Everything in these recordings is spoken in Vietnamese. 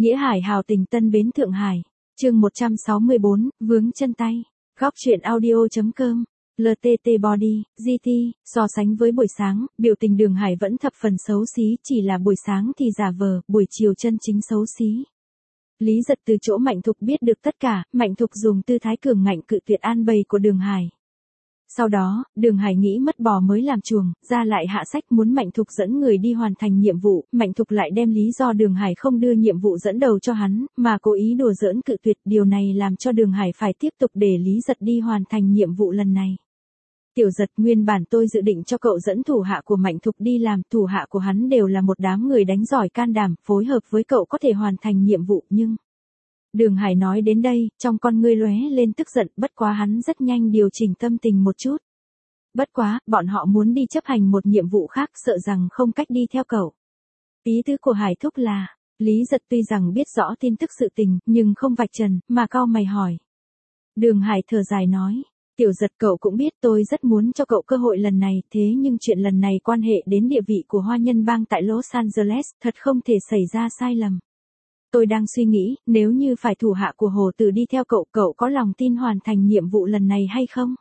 Nghĩa Hải hào tình Tân Bến Thượng Hải. Chương 164, vướng chân tay. Góc truyện audio.com. LTT Body, GT, so sánh với buổi sáng, biểu tình Đường Hải vẫn thập phần xấu xí, chỉ là buổi sáng thì giả vờ, buổi chiều chân chính xấu xí. Lý Giật từ chỗ Mạnh Thục biết được tất cả, Mạnh Thục dùng tư thái cường ngạnh cự tuyệt an bày của Đường Hải. Sau đó, Đường Hải nghĩ mất bò mới làm chuồng, ra lại hạ sách muốn Mạnh Thục dẫn người đi hoàn thành nhiệm vụ, Mạnh Thục lại đem lý do Đường Hải không đưa nhiệm vụ dẫn đầu cho hắn, mà cố ý đùa giỡn cự tuyệt, điều này làm cho Đường Hải phải tiếp tục để Lý Giật đi hoàn thành nhiệm vụ lần này. Tiểu Giật, nguyên bản tôi dự định cho cậu dẫn thủ hạ của Mạnh Thục đi làm, thủ hạ của hắn đều là một đám người đánh giỏi can đảm, phối hợp với cậu có thể hoàn thành nhiệm vụ nhưng... Đường Hải nói đến đây, trong con ngươi lóe lên tức giận, bất quá hắn rất nhanh điều chỉnh tâm tình một chút. Bất quá, bọn họ muốn đi chấp hành một nhiệm vụ khác, sợ rằng không cách đi theo cậu. Ý tứ của Hải thúc là, Lý Giật tuy rằng biết rõ tin tức sự tình, nhưng không vạch trần, mà cau mày hỏi. Đường Hải thở dài nói, Tiểu Giật, cậu cũng biết tôi rất muốn cho cậu cơ hội lần này, thế nhưng chuyện lần này quan hệ đến địa vị của Hoa Nhân Bang tại Los Angeles, thật không thể xảy ra sai lầm. Tôi đang suy nghĩ, nếu như phải thủ hạ của Hồ Tử đi theo cậu, cậu có lòng tin hoàn thành nhiệm vụ lần này hay không?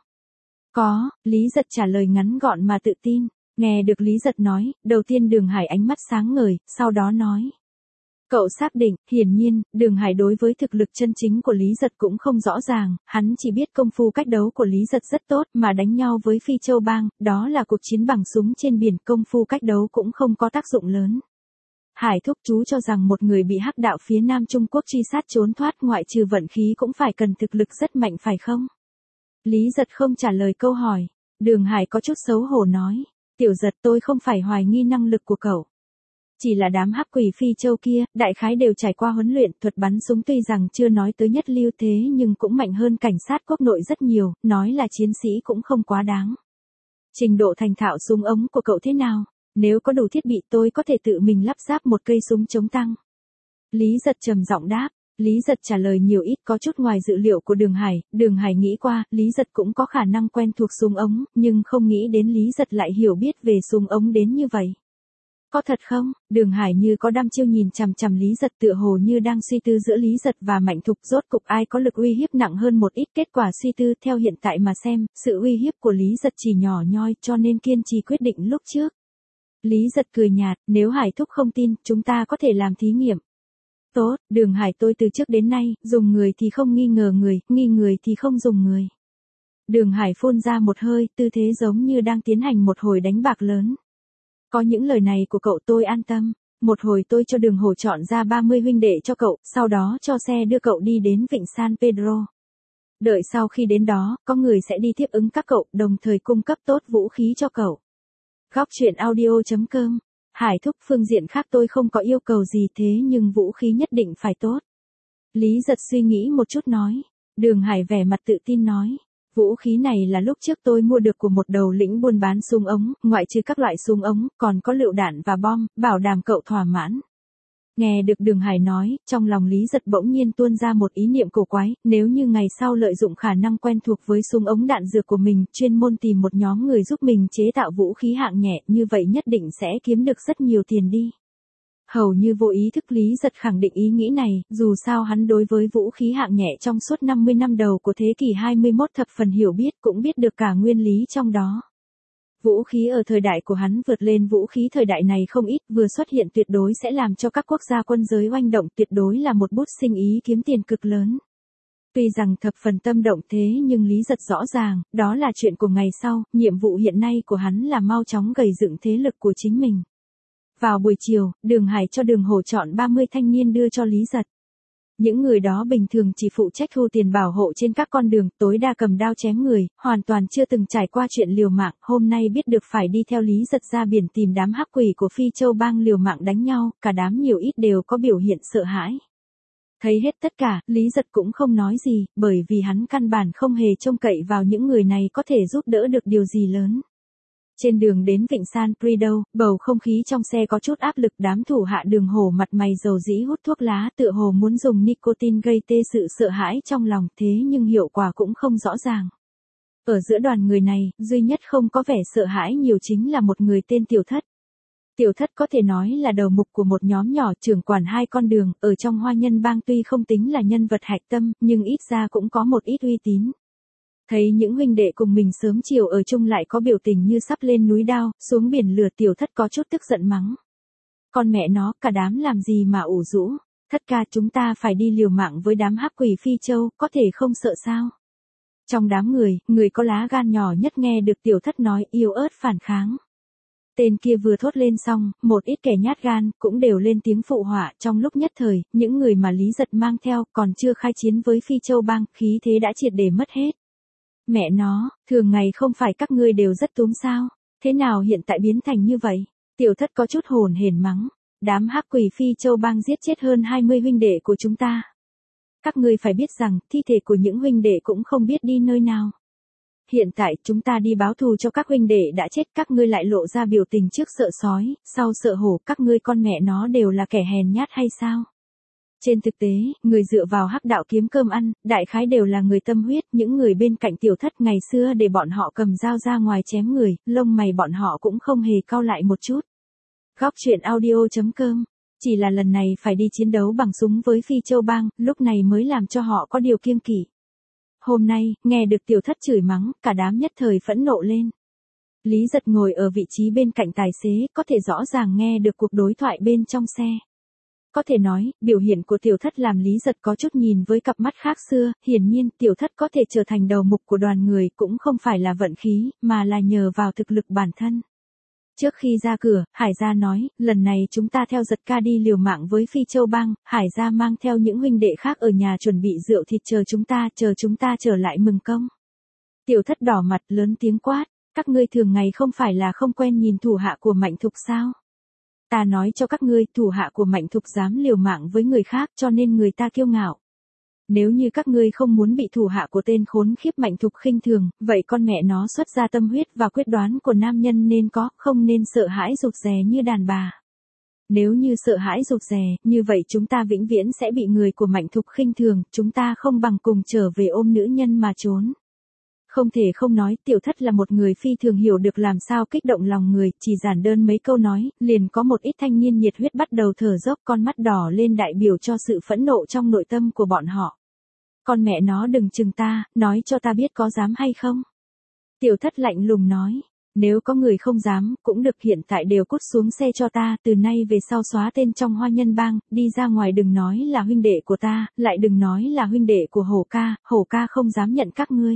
Có, Lý Giật trả lời ngắn gọn mà tự tin. Nghe được Lý Giật nói, đầu tiên Đường Hải ánh mắt sáng ngời, sau đó nói. Cậu xác định, hiển nhiên, Đường Hải đối với thực lực chân chính của Lý Giật cũng không rõ ràng, hắn chỉ biết công phu cách đấu của Lý Giật rất tốt, mà đánh nhau với Phi Châu Bang, đó là cuộc chiến bằng súng trên biển, công phu cách đấu cũng không có tác dụng lớn. Hải thúc, chú cho rằng một người bị hắc đạo phía Nam Trung Quốc truy sát trốn thoát ngoại trừ vận khí cũng phải cần thực lực rất mạnh phải không? Lý Giật không trả lời câu hỏi. Đường Hải có chút xấu hổ nói. Tiểu Giật, tôi không phải hoài nghi năng lực của cậu. Chỉ là đám hắc quỷ Phi Châu kia, đại khái đều trải qua huấn luyện, thuật bắn súng tuy rằng chưa nói tới nhất lưu thế nhưng cũng mạnh hơn cảnh sát quốc nội rất nhiều, nói là chiến sĩ cũng không quá đáng. Trình độ thành thạo súng ống của cậu thế nào? Nếu có đủ thiết bị tôi có thể tự mình lắp ráp một cây súng chống tăng. Lý Giật trầm giọng đáp. Lý Giật trả lời nhiều ít có chút ngoài dự liệu của Đường Hải nghĩ qua, Lý Giật cũng có khả năng quen thuộc súng ống, nhưng không nghĩ đến Lý Giật lại hiểu biết về súng ống đến như vậy. Có thật không? Đường Hải như có đăm chiêu nhìn chằm chằm Lý Giật, tựa hồ như đang suy tư giữa Lý Giật và Mạnh Thục, rốt cục ai có lực uy hiếp nặng hơn một ít. Kết quả suy tư theo hiện tại mà xem, sự uy hiếp của Lý Giật chỉ nhỏ nhoi, cho nên kiên trì quyết định lúc trước. Lý Giật cười nhạt, nếu Hải thúc không tin, chúng ta có thể làm thí nghiệm. Tốt, Đường Hải, tôi từ trước đến nay, dùng người thì không nghi ngờ người, nghi người thì không dùng người. Đường Hải phun ra một hơi, tư thế giống như đang tiến hành một hồi đánh bạc lớn. Có những lời này của cậu tôi an tâm, một hồi tôi cho Đường Hồ chọn ra 30 huynh đệ cho cậu, sau đó cho xe đưa cậu đi đến vịnh San Pedro. Đợi sau khi đến đó, có người sẽ đi tiếp ứng các cậu, đồng thời cung cấp tốt vũ khí cho cậu. Góc truyện audio.com. Hải thúc, phương diện khác tôi không có yêu cầu gì thế nhưng vũ khí nhất định phải tốt. Lý Giật suy nghĩ một chút nói. Đường Hải vẻ mặt tự tin nói. Vũ khí này là lúc trước tôi mua được của một đầu lĩnh buôn bán súng ống, ngoại trừ các loại súng ống, còn có lựu đạn và bom, bảo đảm cậu thỏa mãn. Nghe được Đường Hải nói, trong lòng Lý Giật bỗng nhiên tuôn ra một ý niệm cổ quái, nếu như ngày sau lợi dụng khả năng quen thuộc với súng ống đạn dược của mình, chuyên môn tìm một nhóm người giúp mình chế tạo vũ khí hạng nhẹ, như vậy nhất định sẽ kiếm được rất nhiều tiền đi. Hầu như vô ý thức Lý Giật khẳng định ý nghĩ này, dù sao hắn đối với vũ khí hạng nhẹ trong suốt 50 năm đầu của thế kỷ 21 thập phần hiểu biết, cũng biết được cả nguyên lý trong đó. Vũ khí ở thời đại của hắn vượt lên vũ khí thời đại này không ít, vừa xuất hiện tuyệt đối sẽ làm cho các quốc gia quân giới oanh động, tuyệt đối là một bút sinh ý kiếm tiền cực lớn. Tuy rằng thập phần tâm động thế nhưng Lý Giật rõ ràng, đó là chuyện của ngày sau, nhiệm vụ hiện nay của hắn là mau chóng gầy dựng thế lực của chính mình. Vào buổi chiều, Đường Hải cho Đường Hồ chọn 30 thanh niên đưa cho Lý Giật. Những người đó bình thường chỉ phụ trách thu tiền bảo hộ trên các con đường, tối đa cầm đao chém người, hoàn toàn chưa từng trải qua chuyện liều mạng, hôm nay biết được phải đi theo Lý Giật ra biển tìm đám hắc quỷ của Phi Châu Bang liều mạng đánh nhau, cả đám nhiều ít đều có biểu hiện sợ hãi. Thấy hết tất cả, Lý Giật cũng không nói gì, bởi vì hắn căn bản không hề trông cậy vào những người này có thể giúp đỡ được điều gì lớn. Trên đường đến vịnh San Pedro, bầu không khí trong xe có chút áp lực, đám thủ hạ Đường Hồ mặt mày dầu dĩ hút thuốc lá, tựa hồ muốn dùng nicotine gây tê sự sợ hãi trong lòng, thế nhưng hiệu quả cũng không rõ ràng. Ở giữa đoàn người này, duy nhất không có vẻ sợ hãi nhiều chính là một người tên Tiểu Thất. Tiểu Thất có thể nói là đầu mục của một nhóm nhỏ trưởng quản 2 con đường, ở trong Hoa Nhân Bang tuy không tính là nhân vật hạch tâm, nhưng ít ra cũng có một ít uy tín. Thấy những huynh đệ cùng mình sớm chiều ở chung lại có biểu tình như sắp lên núi đao, xuống biển lửa, Tiểu Thất có chút tức giận mắng. Con mẹ nó, cả đám làm gì mà ủ rũ, Thất ca chúng ta phải đi liều mạng với đám hắc quỷ Phi Châu, có thể không sợ sao? Trong đám người có lá gan nhỏ nhất nghe được Tiểu Thất nói yếu ớt phản kháng. Tên kia vừa thốt lên xong, một ít kẻ nhát gan cũng đều lên tiếng phụ họa. Trong lúc nhất thời, những người mà Lý Giật mang theo còn chưa khai chiến với Phi Châu Bang, khí thế đã triệt để mất hết. Mẹ nó, thường ngày không phải các ngươi đều rất túm sao, thế nào hiện tại biến thành như vậy? Tiểu Thất có chút hồn hển mắng, đám hắc quỷ Phi Châu Bang giết chết hơn 20 huynh đệ của chúng ta. Các ngươi phải biết rằng, thi thể của những huynh đệ cũng không biết đi nơi nào. Hiện tại chúng ta đi báo thù cho các huynh đệ đã chết, các ngươi lại lộ ra biểu tình trước sợ sói, sau sợ hổ, các ngươi con mẹ nó đều là kẻ hèn nhát hay sao? Trên thực tế, người dựa vào hắc đạo kiếm cơm ăn, đại khái đều là người tâm huyết, những người bên cạnh Tiểu Thất ngày xưa để bọn họ cầm dao ra ngoài chém người, lông mày bọn họ cũng không hề cau lại một chút. Góc truyện audio.com. Chỉ là lần này phải đi chiến đấu bằng súng với Phi Châu Bang, lúc này mới làm cho họ có điều kiêng kỵ. Hôm nay, nghe được Tiểu Thất chửi mắng, cả đám nhất thời phẫn nộ lên. Lý Giật ngồi ở vị trí bên cạnh tài xế, có thể rõ ràng nghe được cuộc đối thoại bên trong xe. Có thể nói, biểu hiện của Tiểu Thất làm Lý Giật có chút nhìn với cặp mắt khác xưa, hiển nhiên Tiểu Thất có thể trở thành đầu mục của đoàn người cũng không phải là vận khí, mà là nhờ vào thực lực bản thân. Trước khi ra cửa, Hải Gia nói, lần này chúng ta theo Giật ca đi liều mạng với Phi Châu Bang, Hải Gia mang theo những huynh đệ khác ở nhà chuẩn bị rượu thịt chờ chúng ta trở lại mừng công. Tiểu Thất đỏ mặt lớn tiếng quát, các ngươi thường ngày không phải là không quen nhìn thủ hạ của Mạnh Thục sao? Ta nói cho các ngươi, thủ hạ của Mạnh Thục dám liều mạng với người khác cho nên người ta kiêu ngạo. Nếu như các ngươi không muốn bị thủ hạ của tên khốn khiếp Mạnh Thục khinh thường, vậy con mẹ nó xuất ra tâm huyết và quyết đoán của nam nhân nên có, không nên sợ hãi rụt rè như đàn bà. Nếu như sợ hãi rụt rè, như vậy chúng ta vĩnh viễn sẽ bị người của Mạnh Thục khinh thường, chúng ta không bằng cùng trở về ôm nữ nhân mà trốn. Không thể không nói, Tiểu Thất là một người phi thường hiểu được làm sao kích động lòng người, chỉ giản đơn mấy câu nói, liền có một ít thanh niên nhiệt huyết bắt đầu thở dốc, con mắt đỏ lên đại biểu cho sự phẫn nộ trong nội tâm của bọn họ. Con mẹ nó đừng chừng ta, nói cho ta biết có dám hay không. Tiểu Thất lạnh lùng nói, nếu có người không dám, cũng được, hiện tại đều cút xuống xe cho ta, từ nay về sau xóa tên trong Hoa Nhân Bang, đi ra ngoài đừng nói là huynh đệ của ta, lại đừng nói là huynh đệ của Hổ ca không dám nhận các ngươi.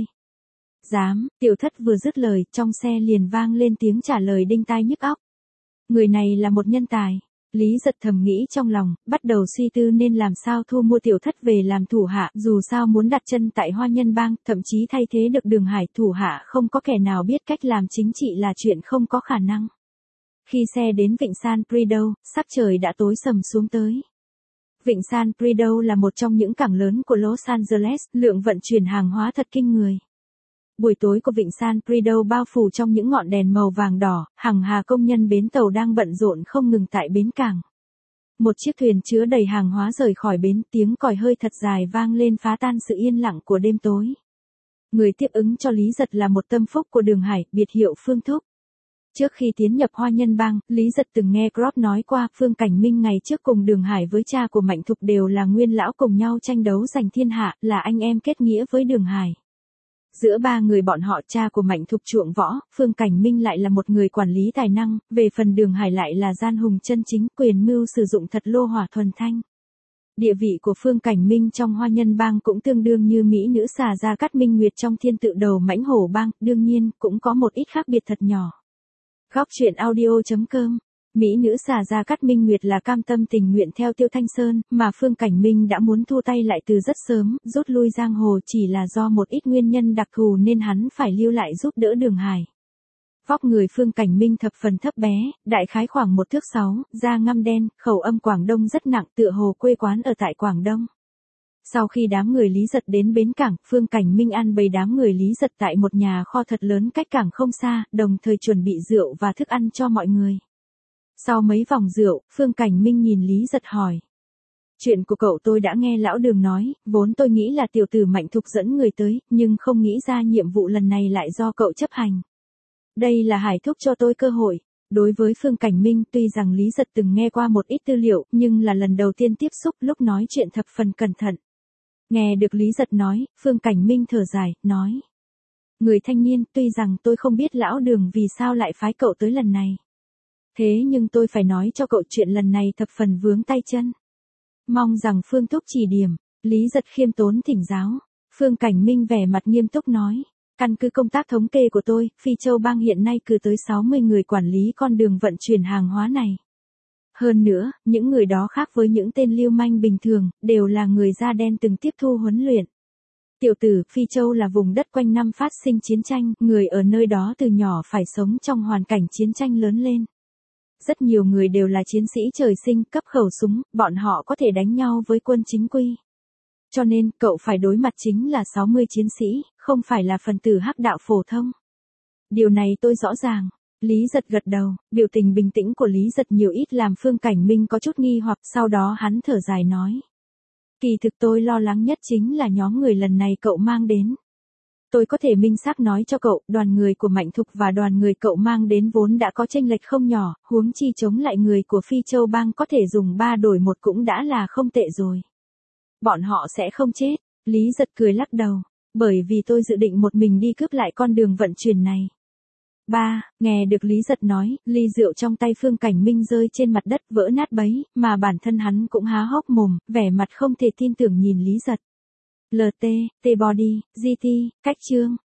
Dám, Tiểu Thất vừa dứt lời, trong xe liền vang lên tiếng trả lời đinh tai nhức óc. Người này là một nhân tài. Lý Giật thầm nghĩ trong lòng, bắt đầu suy tư nên làm sao thu mua Tiểu Thất về làm thủ hạ, dù sao muốn đặt chân tại Hoa Nhân Bang, thậm chí thay thế được Đường Hải, thủ hạ không có kẻ nào biết cách làm chính trị là chuyện không có khả năng. Khi xe đến Vịnh San Pedro, sắc trời đã tối sầm xuống tới. Vịnh San Pedro là một trong những cảng lớn của Los Angeles, lượng vận chuyển hàng hóa thật kinh người. Buổi tối của Vịnh San Pedro bao phủ trong những ngọn đèn màu vàng đỏ, hàng hà công nhân bến tàu đang bận rộn không ngừng tại bến cảng. Một chiếc thuyền chứa đầy hàng hóa rời khỏi bến, tiếng còi hơi thật dài vang lên phá tan sự yên lặng của đêm tối. Người tiếp ứng cho Lý Giật là một tâm phúc của Đường Hải, biệt hiệu Phương Thúc. Trước khi tiến nhập Hoa Nhân Bang, Lý Giật từng nghe Crop nói qua, Phương Cảnh Minh ngày trước cùng Đường Hải với cha của Mạnh Thục đều là nguyên lão cùng nhau tranh đấu giành thiên hạ, là anh em kết nghĩa với Đường Hải. Giữa ba người bọn họ, cha của Mạnh Thục chuộng võ, Phương Cảnh Minh lại là một người quản lý tài năng, về phần Đường Hải lại là gian hùng chân chính, quyền mưu sử dụng thật lô hỏa thuần thanh. Địa vị của Phương Cảnh Minh trong Hoa Nhân Bang cũng tương đương như mỹ nữ xà Gia Cát Minh Nguyệt trong Thiên Tự Đầu Mãnh Hổ Bang, đương nhiên, cũng có một ít khác biệt thật nhỏ. Góc truyện audio.com. Mỹ nữ xà Gia Cát Minh Nguyệt là cam tâm tình nguyện theo Tiêu Thanh Sơn, mà Phương Cảnh Minh đã muốn thu tay lại từ rất sớm, rút lui giang hồ chỉ là do một ít nguyên nhân đặc thù nên hắn phải lưu lại giúp đỡ Đường Hải. Vóc người Phương Cảnh Minh thập phần thấp bé, đại khái khoảng 1 thước 6, da ngăm đen, khẩu âm Quảng Đông rất nặng, tựa hồ quê quán ở tại Quảng Đông. Sau khi đám người Lý Giật đến bến cảng, Phương Cảnh Minh ăn bầy đám người Lý Giật tại một nhà kho thật lớn cách cảng không xa, đồng thời chuẩn bị rượu và thức ăn cho mọi người. Sau mấy vòng rượu, Phương Cảnh Minh nhìn Lý Giật hỏi. Chuyện của cậu tôi đã nghe lão Đường nói, vốn tôi nghĩ là tiểu tử Mạnh Thục dẫn người tới, nhưng không nghĩ ra nhiệm vụ lần này lại do cậu chấp hành. Đây là Hải thúc cho tôi cơ hội. Đối với Phương Cảnh Minh tuy rằng Lý Giật từng nghe qua một ít tư liệu nhưng là lần đầu tiên tiếp xúc lúc nói chuyện thập phần cẩn thận. Nghe được Lý Giật nói, Phương Cảnh Minh thở dài, nói. Người thanh niên, tuy rằng tôi không biết lão Đường vì sao lại phái cậu tới lần này. Thế nhưng tôi phải nói cho cậu chuyện lần này thập phần vướng tay chân. Mong rằng Phương Thúc chỉ điểm, Lý Giật khiêm tốn thỉnh giáo. Phương Cảnh Minh vẻ mặt nghiêm túc nói. Căn cứ công tác thống kê của tôi, Phi Châu Bang hiện nay cử tới 60 người quản lý con đường vận chuyển hàng hóa này. Hơn nữa, những người đó khác với những tên lưu manh bình thường, đều là người da đen từng tiếp thu huấn luyện. Tiểu tử, Phi Châu là vùng đất quanh năm phát sinh chiến tranh, người ở nơi đó từ nhỏ phải sống trong hoàn cảnh chiến tranh lớn lên. Rất nhiều người đều là chiến sĩ trời sinh, cấp khẩu súng, bọn họ có thể đánh nhau với quân chính quy. Cho nên, cậu phải đối mặt chính là 60 chiến sĩ, không phải là phần tử hắc đạo phổ thông. Điều này tôi rõ ràng. Lý Giật gật đầu, biểu tình bình tĩnh của Lý Giật nhiều ít làm Phương Cảnh Minh có chút nghi hoặc, sau đó hắn thở dài nói. Kỳ thực tôi lo lắng nhất chính là nhóm người lần này cậu mang đến. Tôi có thể minh xác nói cho cậu, đoàn người của Mạnh Thục và đoàn người cậu mang đến vốn đã có chênh lệch không nhỏ, huống chi chống lại người của Phi Châu Bang có thể dùng 3 đổi 1 cũng đã là không tệ rồi. Bọn họ sẽ không chết, Lý Giật cười lắc đầu, bởi vì tôi dự định một mình đi cướp lại con đường vận chuyển này. Nghe được Lý Giật nói, ly rượu trong tay Phương Cảnh Minh rơi trên mặt đất vỡ nát bấy, mà bản thân hắn cũng há hốc mồm, vẻ mặt không thể tin tưởng nhìn Lý Giật. LT, T-Body, GT, cách chương.